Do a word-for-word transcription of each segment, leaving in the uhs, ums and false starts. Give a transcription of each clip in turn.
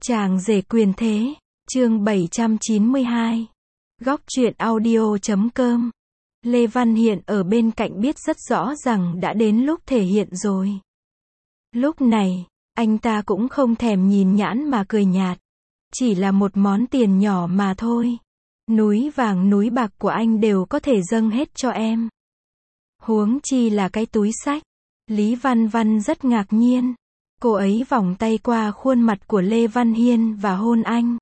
Chàng rể quyền thế, chương bảy trăm chín mươi hai. Góc truyện audio chấm com. Lê Văn Hiện ở bên cạnh biết rất rõ rằng đã đến lúc thể hiện rồi. Lúc này, anh ta cũng không thèm nhìn nhãn mà cười nhạt. Chỉ là một món tiền nhỏ mà thôi. Núi vàng núi bạc của anh đều có thể dâng hết cho em. Huống chi là cái túi xách. Lý Văn Văn rất ngạc nhiên. Cô ấy vòng tay qua khuôn mặt của Lê Văn Hiên và hôn anh.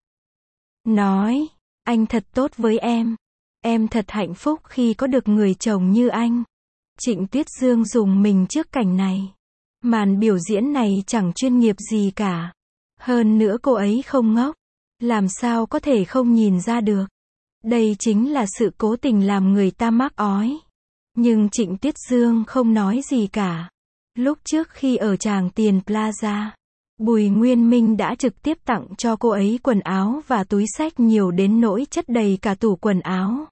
Nói, anh thật tốt với em. Em thật hạnh phúc khi có được người chồng như anh. Trịnh Tuyết Dương dùng mình trước cảnh này. Màn biểu diễn này chẳng chuyên nghiệp gì cả. Hơn nữa cô ấy không ngốc. Làm sao có thể không nhìn ra được. Đây chính là sự cố tình làm người ta mắc ói. Nhưng Trịnh Tuyết Dương không nói gì cả. Lúc trước khi ở Tràng Tiền Plaza, Bùi Nguyên Minh đã trực tiếp tặng cho cô ấy quần áo và túi xách nhiều đến nỗi chất đầy cả tủ quần áo.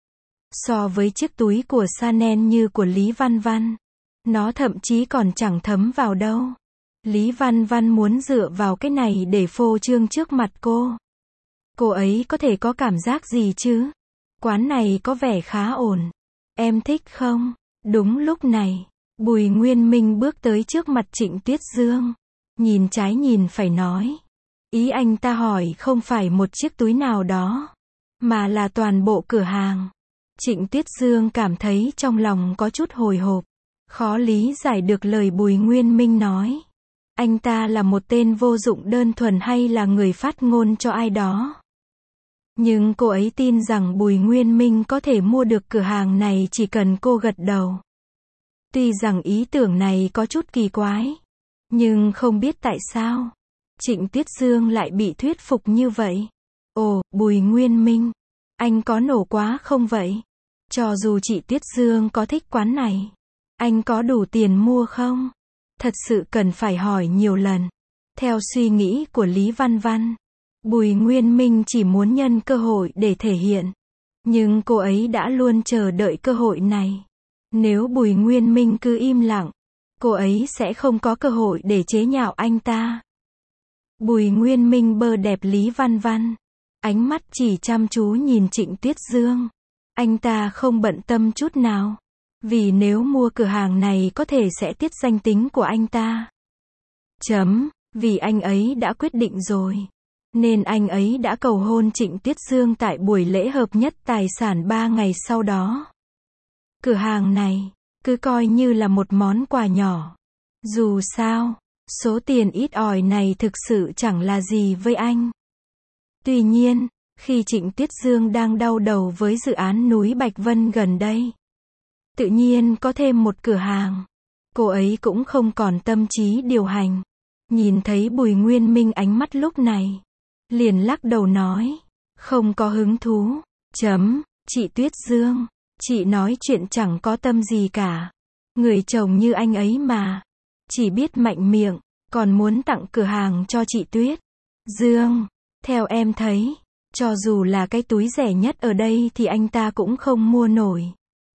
So với chiếc túi của Chanel như của Lý Văn Văn, nó thậm chí còn chẳng thấm vào đâu. Lý Văn Văn muốn dựa vào cái này để phô trương trước mặt cô. Cô ấy có thể có cảm giác gì chứ? Quán này có vẻ khá ổn. Em thích không? Đúng lúc này, Bùi Nguyên Minh bước tới trước mặt Trịnh Tuyết Dương. Nhìn trái nhìn phải nói. Ý anh ta hỏi không phải một chiếc túi nào đó, mà là toàn bộ cửa hàng. Trịnh Tuyết Dương cảm thấy trong lòng có chút hồi hộp. Khó lý giải được lời Bùi Nguyên Minh nói. Anh ta là một tên vô dụng đơn thuần hay là người phát ngôn cho ai đó? Nhưng cô ấy tin rằng Bùi Nguyên Minh có thể mua được cửa hàng này chỉ cần cô gật đầu. Tuy rằng ý tưởng này có chút kỳ quái, nhưng không biết tại sao Trịnh Tuyết Dương lại bị thuyết phục như vậy. Ồ, Bùi Nguyên Minh, anh có nổ quá không vậy? Cho dù chị Tuyết Dương có thích quán này, anh có đủ tiền mua không? Thật sự cần phải hỏi nhiều lần. Theo suy nghĩ của Lý Văn Văn, Bùi Nguyên Minh chỉ muốn nhân cơ hội để thể hiện. Nhưng cô ấy đã luôn chờ đợi cơ hội này. Nếu Bùi Nguyên Minh cứ im lặng, cô ấy sẽ không có cơ hội để chế nhạo anh ta. Bùi Nguyên Minh bơ đẹp Lý Văn Văn. Ánh mắt chỉ chăm chú nhìn Trịnh Tuyết Dương. Anh ta không bận tâm chút nào. Vì nếu mua cửa hàng này có thể sẽ tiết danh tính của anh ta. Chấm, vì anh ấy đã quyết định rồi. Nên anh ấy đã cầu hôn Trịnh Tuyết Dương tại buổi lễ hợp nhất tài sản ba ngày sau đó. Cửa hàng này, cứ coi như là một món quà nhỏ. Dù sao, số tiền ít ỏi này thực sự chẳng là gì với anh. Tuy nhiên, khi Trịnh Tuyết Dương đang đau đầu với dự án núi Bạch Vân gần đây, tự nhiên có thêm một cửa hàng, cô ấy cũng không còn tâm trí điều hành. Nhìn thấy Bùi Nguyên Minh ánh mắt lúc này, liền lắc đầu nói, không có hứng thú. Chấm, chị Tuyết Dương, chị nói chuyện chẳng có tâm gì cả. Người chồng như anh ấy mà, chỉ biết mạnh miệng, còn muốn tặng cửa hàng cho chị Tuyết Dương. Theo em thấy, cho dù là cái túi rẻ nhất ở đây thì anh ta cũng không mua nổi.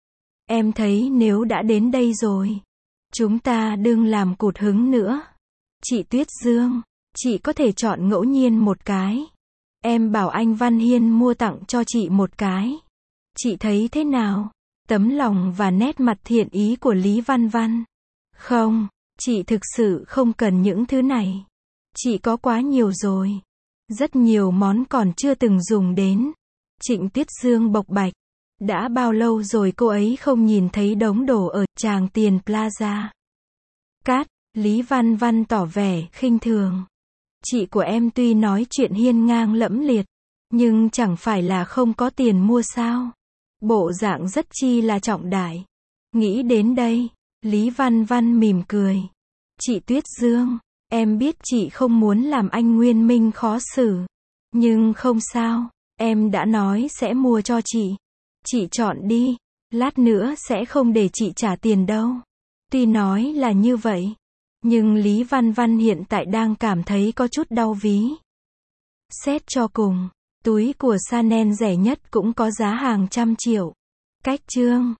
Em thấy nếu đã đến đây rồi, chúng ta đừng làm cụt hứng nữa. Chị Tuyết Dương, chị có thể chọn ngẫu nhiên một cái. Em bảo anh Văn Hiên mua tặng cho chị một cái. Chị thấy thế nào? Tấm lòng và nét mặt thiện ý của Lý Văn Văn. Không, chị thực sự không cần những thứ này. Chị có quá nhiều rồi. Rất nhiều món còn chưa từng dùng đến. Trịnh Tuyết Dương bộc bạch. Đã bao lâu rồi cô ấy không nhìn thấy đống đồ ở Tràng Tiền Plaza? Cát, Lý Văn Văn tỏ vẻ khinh thường. Chị của em tuy nói chuyện hiên ngang lẫm liệt, nhưng chẳng phải là không có tiền mua sao? Bộ dạng rất chi là trọng đại. Nghĩ đến đây, Lý Văn Văn mỉm cười. Chị Tuyết Dương, em biết chị không muốn làm anh Nguyên Minh khó xử. Nhưng không sao, em đã nói sẽ mua cho chị. Chị chọn đi, lát nữa sẽ không để chị trả tiền đâu. Tuy nói là như vậy, nhưng Lý Văn Văn hiện tại đang cảm thấy có chút đau ví. Xét cho cùng, túi của Chanel rẻ nhất cũng có giá hàng trăm triệu. Cách chương